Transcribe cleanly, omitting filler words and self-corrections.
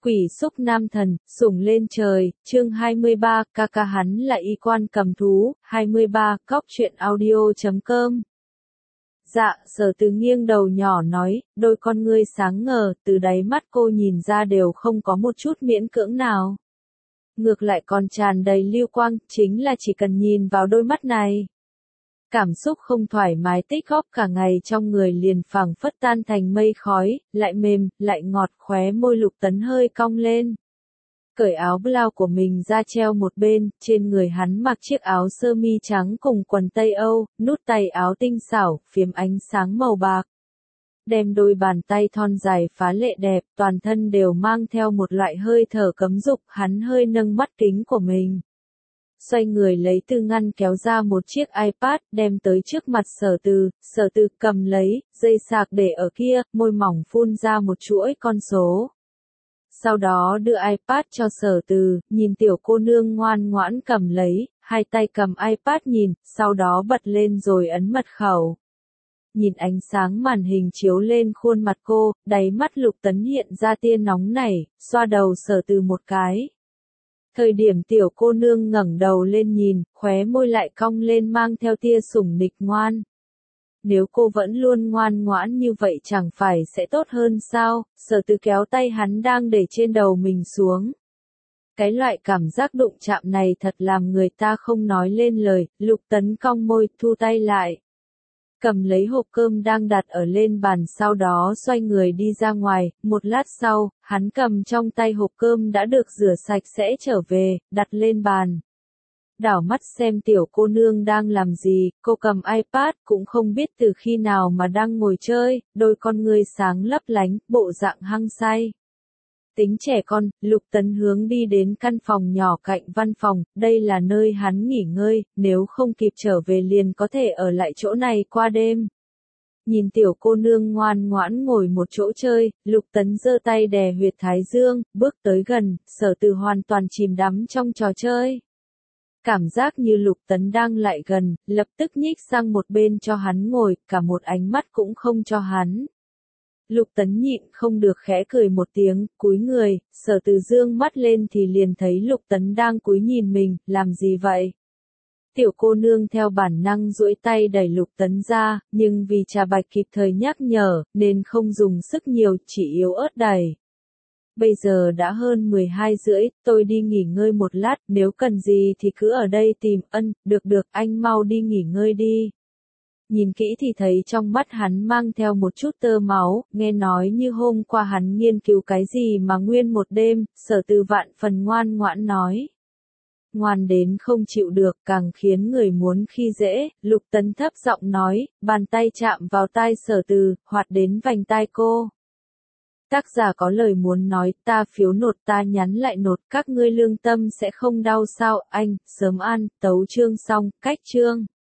Quỷ xúc nam thần, sủng lên trời, chương 23, ca ca hắn là y quan cầm thú, 23, cóc truyện audio.com. Dạ, Sở Từ nghiêng đầu nhỏ nói, đôi con ngươi sáng ngời, từ đáy mắt cô nhìn ra đều không có một chút miễn cưỡng nào. Ngược lại còn tràn đầy lưu quang, chính là chỉ cần nhìn vào đôi mắt này. Cảm xúc không thoải mái tích góp cả ngày trong người liền phảng phất tan thành mây khói, lại mềm, lại ngọt, khóe môi Lục Tấn hơi cong lên. Cởi áo blau của mình ra treo một bên, trên người hắn mặc chiếc áo sơ mi trắng cùng quần Tây Âu, nút tay áo tinh xảo, phiếm ánh sáng màu bạc. Đem đôi bàn tay thon dài phá lệ đẹp, toàn thân đều mang theo một loại hơi thở cấm dục, hắn hơi nâng mắt kính của mình. Xoay người lấy từ ngăn kéo ra một chiếc iPad, đem tới trước mặt Sở Từ cầm lấy, dây sạc để ở kia, môi mỏng phun ra một chuỗi con số. Sau đó đưa iPad cho Sở Từ, nhìn tiểu cô nương ngoan ngoãn cầm lấy, hai tay cầm iPad nhìn, sau đó bật lên rồi ấn mật khẩu. Nhìn ánh sáng màn hình chiếu lên khuôn mặt cô, đáy mắt Lục Tấn hiện ra tia nóng nảy, xoa đầu Sở Từ một cái. Thời điểm tiểu cô nương ngẩng đầu lên nhìn, khóe môi lại cong lên mang theo tia sủng nịch ngoan. Nếu cô vẫn luôn ngoan ngoãn như vậy chẳng phải sẽ tốt hơn sao? Sở Từ kéo tay hắn đang để trên đầu mình xuống. Cái loại cảm giác đụng chạm này thật làm người ta không nói lên lời, Lục Tấn cong môi, thu tay lại. Cầm lấy hộp cơm đang đặt ở lên bàn, sau đó xoay người đi ra ngoài, một lát sau, hắn cầm trong tay hộp cơm đã được rửa sạch sẽ trở về, đặt lên bàn. Đảo mắt xem tiểu cô nương đang làm gì, cô cầm iPad cũng không biết từ khi nào mà đang ngồi chơi, đôi con ngươi sáng lấp lánh, bộ dạng hăng say. Tính trẻ con, Lục Tấn hướng đi đến căn phòng nhỏ cạnh văn phòng, đây là nơi hắn nghỉ ngơi, nếu không kịp trở về liền có thể ở lại chỗ này qua đêm. Nhìn tiểu cô nương ngoan ngoãn ngồi một chỗ chơi, Lục Tấn giơ tay đè huyệt thái dương, bước tới gần, Sở Từ hoàn toàn chìm đắm trong trò chơi. Cảm giác như Lục Tấn đang lại gần, lập tức nhích sang một bên cho hắn ngồi, cả một ánh mắt cũng không cho hắn. Lục Tấn nhịn không được khẽ cười một tiếng, cúi người, Sở Từ dương mắt lên thì liền thấy Lục Tấn đang cúi nhìn mình, làm gì vậy? Tiểu cô nương theo bản năng duỗi tay đẩy Lục Tấn ra, nhưng vì Trà Bạch kịp thời nhắc nhở, nên không dùng sức nhiều, chỉ yếu ớt đẩy. Bây giờ đã hơn 12 rưỡi, tôi đi nghỉ ngơi một lát, nếu cần gì thì cứ ở đây tìm, được, anh mau đi nghỉ ngơi đi. Nhìn kỹ thì thấy trong mắt hắn mang theo một chút tơ máu, nghe nói như hôm qua hắn nghiên cứu cái gì mà nguyên một đêm, Sở Từ vạn phần ngoan ngoãn nói. Ngoan đến không chịu được, càng khiến người muốn khi dễ, Lục Tấn thấp giọng nói, bàn tay chạm vào tai Sở Từ, hoạt đến vành tai cô. Tác giả có lời muốn nói, ta phiếu nột ta nhắn lại nột, các ngươi lương tâm sẽ không đau sao, anh, sớm ăn, tấu chương xong, cách chương.